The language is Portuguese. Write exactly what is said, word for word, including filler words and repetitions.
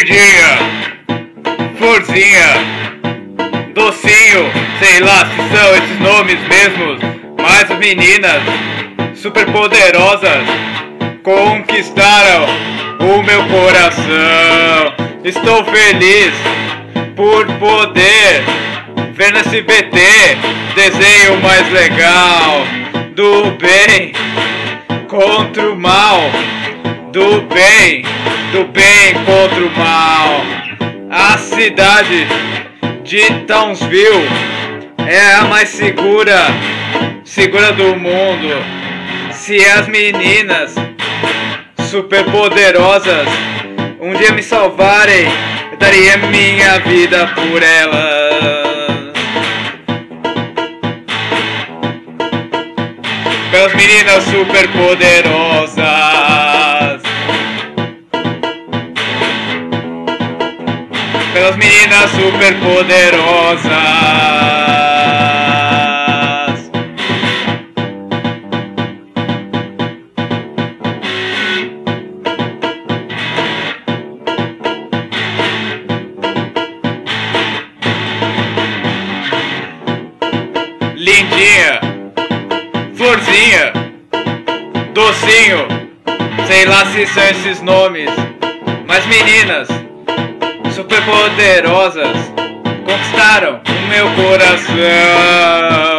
Lindinha, florzinha, docinho, sei lá se são esses nomes mesmos, mas as meninas super poderosas conquistaram o meu coração. Estou feliz por poder ver no S B T desenho mais legal, do bem contra o mal, do bem, do bem contra o mal. A cidade de Townsville é a mais segura, segura do mundo. Se as meninas super poderosas um dia me salvarem, eu daria minha vida por elas. Pelas meninas super poderosas, pelas meninas super poderosas. Lindinha, florzinha, docinho, sei lá se são esses nomes, mas meninas super poderosas conquistaram o meu coração.